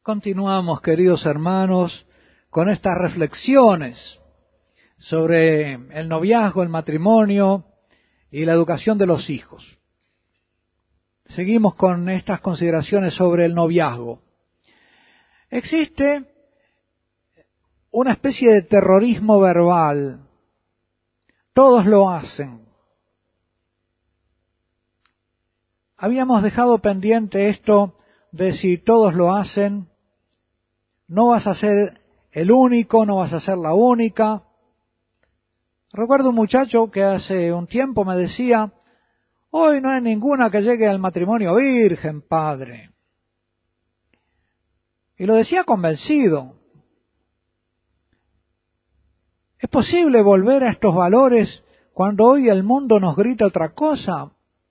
Continuamos, queridos hermanos, con estas reflexiones sobre el noviazgo, el matrimonio y la educación de los hijos. Seguimos con estas consideraciones sobre el noviazgo. Existe una especie de terrorismo verbal. Todos lo hacen. Habíamos dejado pendiente esto de si todos lo hacen, no vas a ser el único, no vas a ser la única. Recuerdo un muchacho que hace un tiempo me decía, hoy no hay ninguna que llegue al matrimonio virgen, padre. Y lo decía convencido. ¿Es posible volver a estos valores cuando hoy el mundo nos grita otra cosa?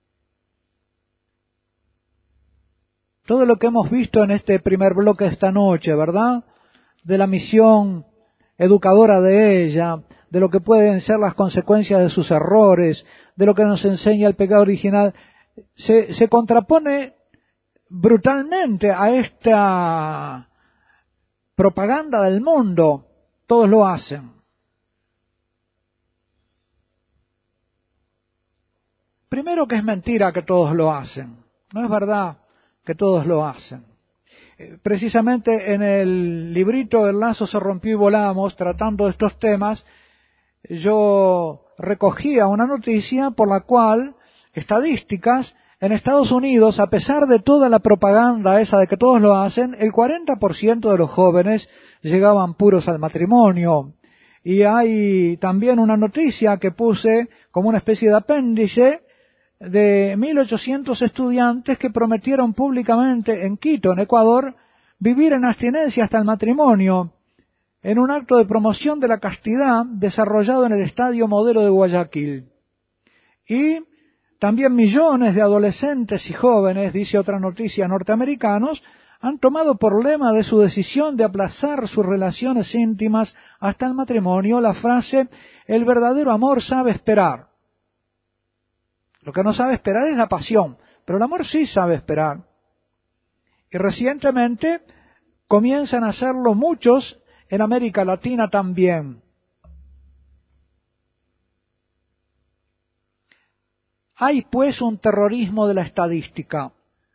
Todo lo que hemos visto en este primer bloque de esta noche, ¿verdad? De la misión educadora de ella, de lo que pueden ser las consecuencias de sus errores, de lo que nos enseña el pecado original, se contrapone brutalmente a esta propaganda del mundo. Todos lo hacen. Primero que es mentira que todos lo hacen. No es verdad que todos lo hacen. Precisamente en el librito El lazo se rompió y volamos, tratando estos temas, yo recogía una noticia por la cual estadísticas en Estados Unidos, a pesar de toda la propaganda esa de que todos lo hacen, el 40% de los jóvenes llegaban puros al matrimonio. Y hay también una noticia que puse como una especie de apéndice de 1.800 estudiantes que prometieron públicamente en Quito, en Ecuador, vivir en abstinencia hasta el matrimonio, en un acto de promoción de la castidad desarrollado en el Estadio Modelo de Guayaquil. Y también millones de adolescentes y jóvenes, dice otra noticia, norteamericanos, han tomado por lema de su decisión de aplazar sus relaciones íntimas hasta el matrimonio la frase, el verdadero amor sabe esperar. Lo que no sabe esperar es la pasión, pero el amor sí sabe esperar. Y recientemente comienzan a hacerlo muchos en América Latina también. Hay pues un terrorismo de la estadística.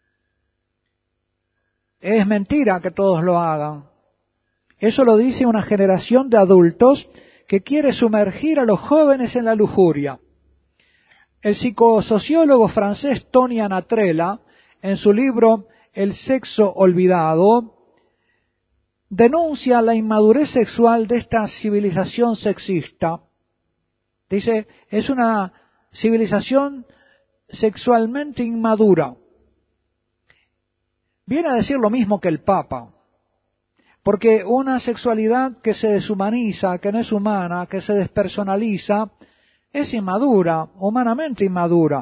Es mentira que todos lo hagan. Eso lo dice una generación de adultos que quiere sumergir a los jóvenes en la lujuria. El psicosociólogo francés Tony Anatrella, en su libro El sexo olvidado, denuncia la inmadurez sexual de esta civilización sexista. Dice, es una civilización sexualmente inmadura. Viene a decir lo mismo que el Papa, porque una sexualidad que se deshumaniza, que no es humana, que se despersonaliza, es inmadura, humanamente inmadura.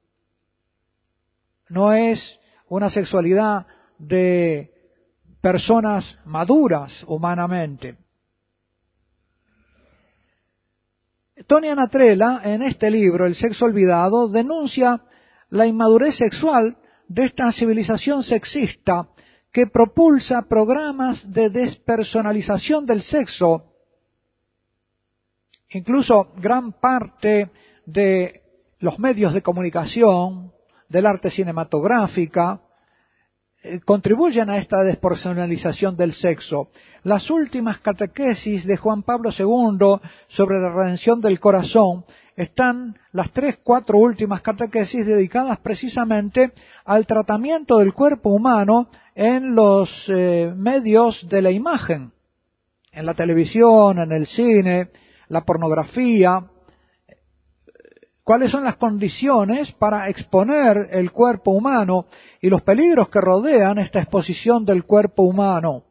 No es una sexualidad de personas maduras humanamente. Tony Anatrella, en este libro, El sexo olvidado, denuncia la inmadurez sexual de esta civilización sexista que propulsa programas de despersonalización del sexo. Incluso gran parte de los medios de comunicación, del arte cinematográfica, contribuyen a esta despersonalización del sexo. Las últimas catequesis de Juan Pablo II sobre la redención del corazón están las 3-4 últimas catequesis dedicadas precisamente al tratamiento del cuerpo humano en los medios de la imagen, en la televisión, en el cine, la pornografía. ¿Cuáles son las condiciones para exponer el cuerpo humano y los peligros que rodean esta exposición del cuerpo humano?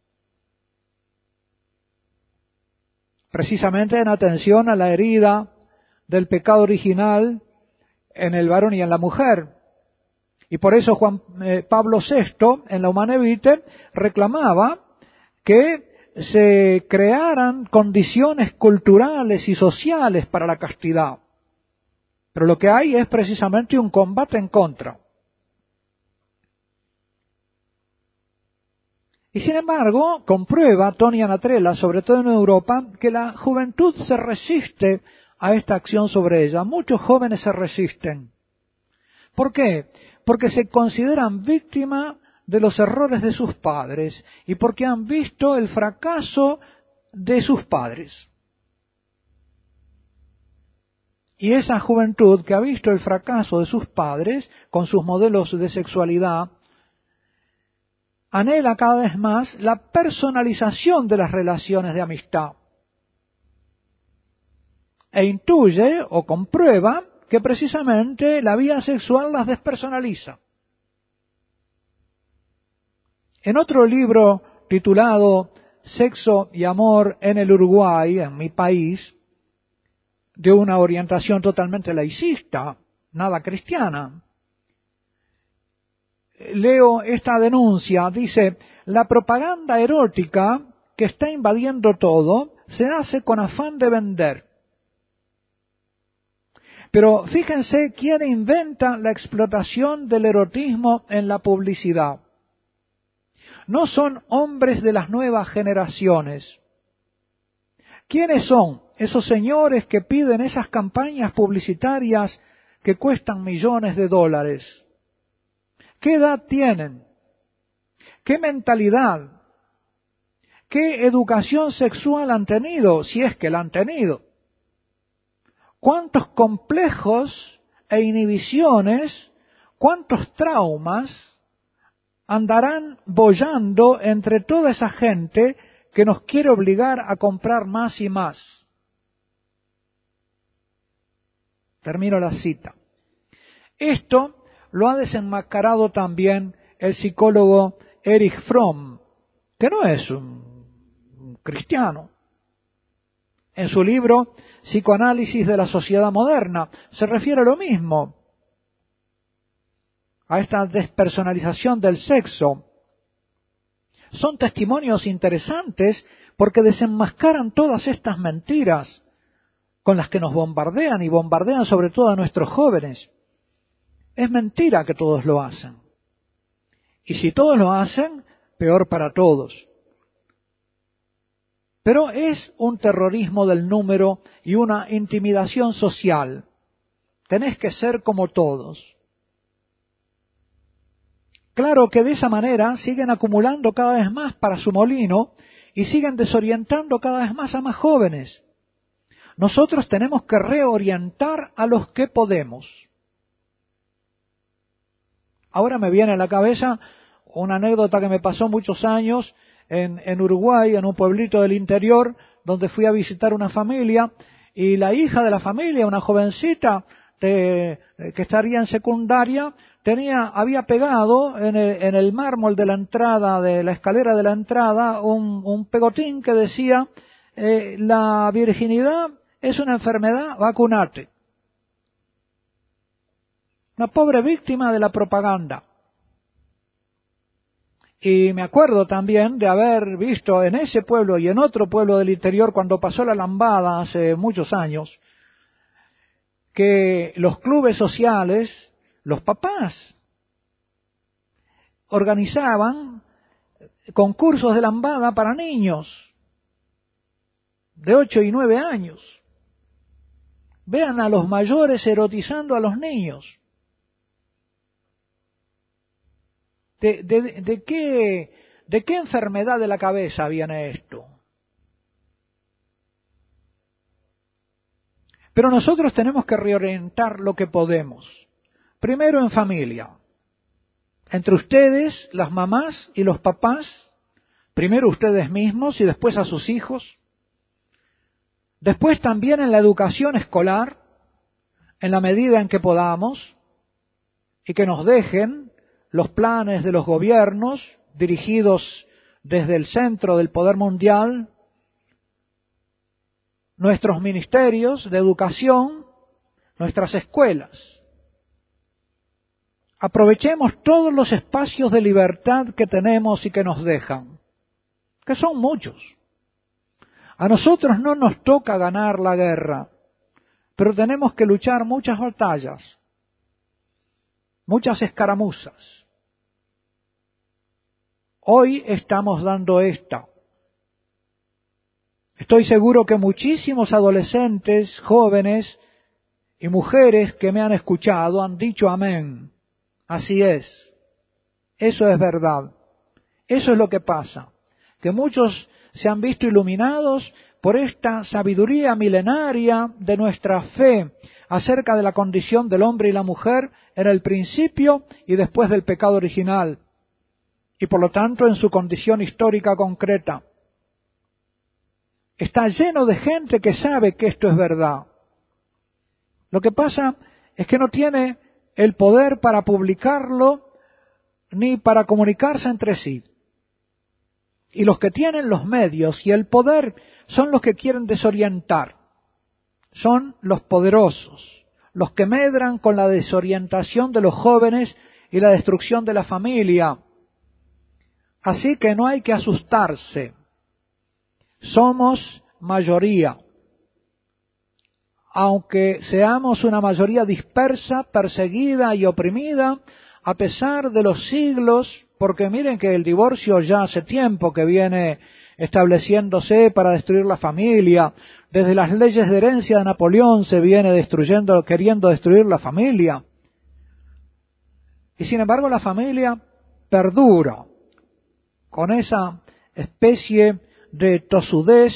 Precisamente en atención a la herida del pecado original en el varón y en la mujer. Y por eso Juan Pablo VI, en la Humanae Vitae, reclamaba que se crearan condiciones culturales y sociales para la castidad. Pero lo que hay es precisamente un combate en contra. Y sin embargo, comprueba Tony Anatrella, sobre todo en Europa, que la juventud se resiste a esta acción sobre ella. Muchos jóvenes se resisten. ¿Por qué? Porque se consideran víctimas de los errores de sus padres y porque han visto el fracaso de sus padres. Y esa juventud que ha visto el fracaso de sus padres con sus modelos de sexualidad, anhela cada vez más la personalización de las relaciones de amistad. E intuye o comprueba que precisamente la vida sexual las despersonaliza. En otro libro titulado Sexo y Amor en el Uruguay, en mi país, de una orientación totalmente laicista, nada cristiana, leo esta denuncia, dice: la propaganda erótica que está invadiendo todo se hace con afán de vender. Pero fíjense quién inventa la explotación del erotismo en la publicidad. No son hombres de las nuevas generaciones. ¿Quiénes son esos señores que piden esas campañas publicitarias que cuestan millones de dólares? ¿Qué edad tienen? ¿Qué mentalidad? ¿Qué educación sexual han tenido, si es que la han tenido? ¿Cuántos complejos e inhibiciones, cuántos traumas andarán boyando entre toda esa gente que nos quiere obligar a comprar más y más? Termino la cita. Esto lo ha desenmascarado también el psicólogo Erich Fromm, que no es un cristiano. En su libro Psicoanálisis de la Sociedad Moderna se refiere a lo mismo, a esta despersonalización del sexo. Son testimonios interesantes porque desenmascaran todas estas mentiras con las que nos bombardean y bombardean sobre todo a nuestros jóvenes. Es mentira que todos lo hacen. Y si todos lo hacen, peor para todos. Pero es un terrorismo del número y una intimidación social. Tenés que ser como todos. Claro que de esa manera siguen acumulando cada vez más para su molino y siguen desorientando cada vez más a más jóvenes. Nosotros tenemos que reorientar a los que podemos. Ahora me viene a la cabeza una anécdota que me pasó muchos años en Uruguay, en un pueblito del interior, donde fui a visitar una familia, y la hija de la familia, una jovencita que estaría en secundaria, había pegado en el mármol de la entrada, de la escalera de la entrada, un pegotín que decía: la virginidad es una enfermedad, vacunate. Una pobre víctima de la propaganda. Y me acuerdo también de haber visto en ese pueblo y en otro pueblo del interior, cuando pasó la lambada hace muchos años, que los clubes sociales, los papás, organizaban concursos de lambada para niños de 8 y 9 años. Vean a los mayores erotizando a los niños. ¿De qué enfermedad de la cabeza viene esto? Pero nosotros tenemos que reorientar lo que podemos. Primero en familia. Entre ustedes, las mamás y los papás, primero ustedes mismos y después a sus hijos. Después también en la educación escolar, en la medida en que podamos, y que nos dejen los planes de los gobiernos dirigidos desde el centro del poder mundial, nuestros ministerios de educación, nuestras escuelas. Aprovechemos todos los espacios de libertad que tenemos y que nos dejan, que son muchos. A nosotros no nos toca ganar la guerra, pero tenemos que luchar muchas batallas, muchas escaramuzas. Hoy estamos dando esta. Estoy seguro que muchísimos adolescentes, jóvenes y mujeres que me han escuchado han dicho amén. Así es. Eso es verdad. Eso es lo que pasa. Que muchos se han visto iluminados por esta sabiduría milenaria de nuestra fe acerca de la condición del hombre y la mujer en el principio y después del pecado original, y por lo tanto en su condición histórica concreta. Está lleno de gente que sabe que esto es verdad. Lo que pasa es que no tiene el poder para publicarlo ni para comunicarse entre sí. Y los que tienen los medios y el poder son los que quieren desorientar. Son los poderosos, los que medran con la desorientación de los jóvenes y la destrucción de la familia. Así que no hay que asustarse. Somos mayoría. Aunque seamos una mayoría dispersa, perseguida y oprimida, a pesar de los siglos, porque miren que el divorcio ya hace tiempo que viene estableciéndose para destruir la familia. Desde las leyes de herencia de Napoleón se viene queriendo destruir la familia. Y sin embargo la familia perdura con esa especie de tosudez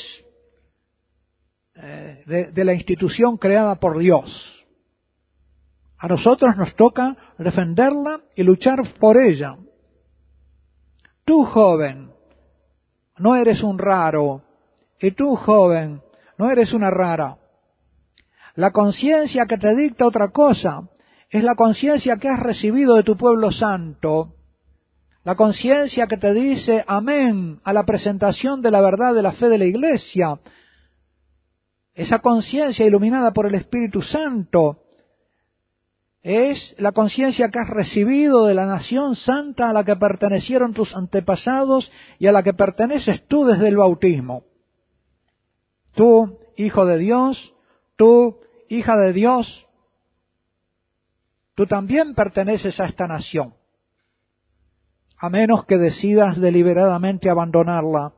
de la institución creada por Dios. A nosotros nos toca defenderla y luchar por ella. Tú, joven, no eres un raro, y tú, joven, no eres una rara. La conciencia que te dicta otra cosa es la conciencia que has recibido de tu pueblo santo, la conciencia que te dice amén a la presentación de la verdad de la fe de la Iglesia. Esa conciencia iluminada por el Espíritu Santo es la conciencia que has recibido de la nación santa a la que pertenecieron tus antepasados y a la que perteneces tú desde el bautismo. Tú, hijo de Dios, tú, hija de Dios, tú también perteneces a esta nación, a menos que decidas deliberadamente abandonarla.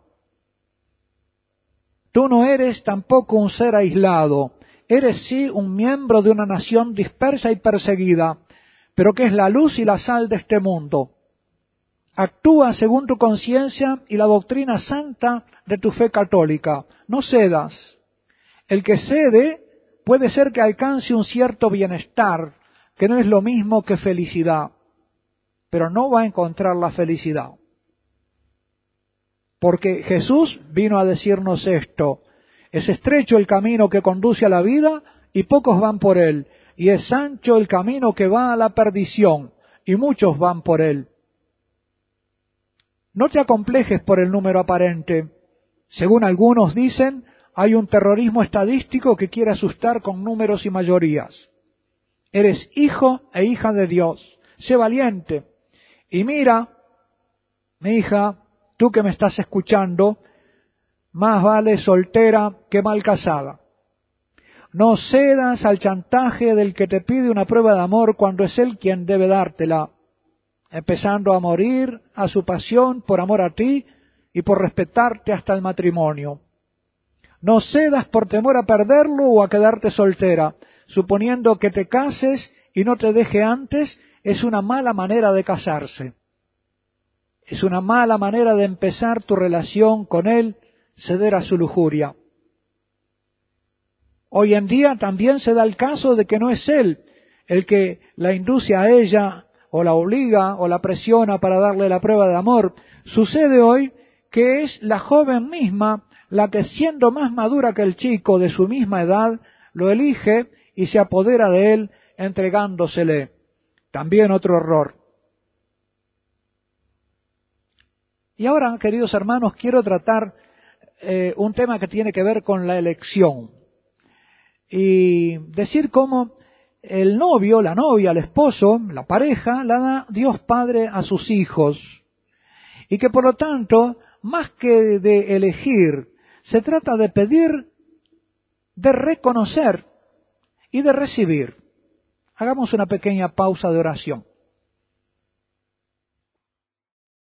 Tú no eres tampoco un ser aislado, eres sí un miembro de una nación dispersa y perseguida, pero que es la luz y la sal de este mundo. Actúa según tu conciencia y la doctrina santa de tu fe católica. No cedas. El que cede puede ser que alcance un cierto bienestar, que no es lo mismo que felicidad, pero no va a encontrar la felicidad. Porque Jesús vino a decirnos esto: es estrecho el camino que conduce a la vida y pocos van por él, y es ancho el camino que va a la perdición y muchos van por él. No te acomplejes por el número aparente. Según algunos dicen, hay un terrorismo estadístico que quiere asustar con números y mayorías. Eres hijo e hija de Dios. Sé valiente. Y mira, mi hija, tú que me estás escuchando, más vale soltera que mal casada. No cedas al chantaje del que te pide una prueba de amor cuando es él quien debe dártela, empezando a morir a su pasión por amor a ti y por respetarte hasta el matrimonio. No cedas por temor a perderlo o a quedarte soltera, suponiendo que te cases y no te deje antes. Es una mala manera de casarse. Es una mala manera de empezar tu relación con él, ceder a su lujuria. Hoy en día también se da el caso de que no es él el que la induce a ella, o la obliga, o la presiona para darle la prueba de amor. Sucede hoy que es la joven misma la que, siendo más madura que el chico de su misma edad, lo elige y se apodera de él entregándosele. También otro error. Y ahora, queridos hermanos, quiero tratar un tema que tiene que ver con la elección. Y decir cómo el novio, la novia, el esposo, la pareja, la da Dios Padre a sus hijos. Y que por lo tanto, más que de elegir, se trata de pedir, de reconocer y de recibir. Hagamos una pequeña pausa de oración.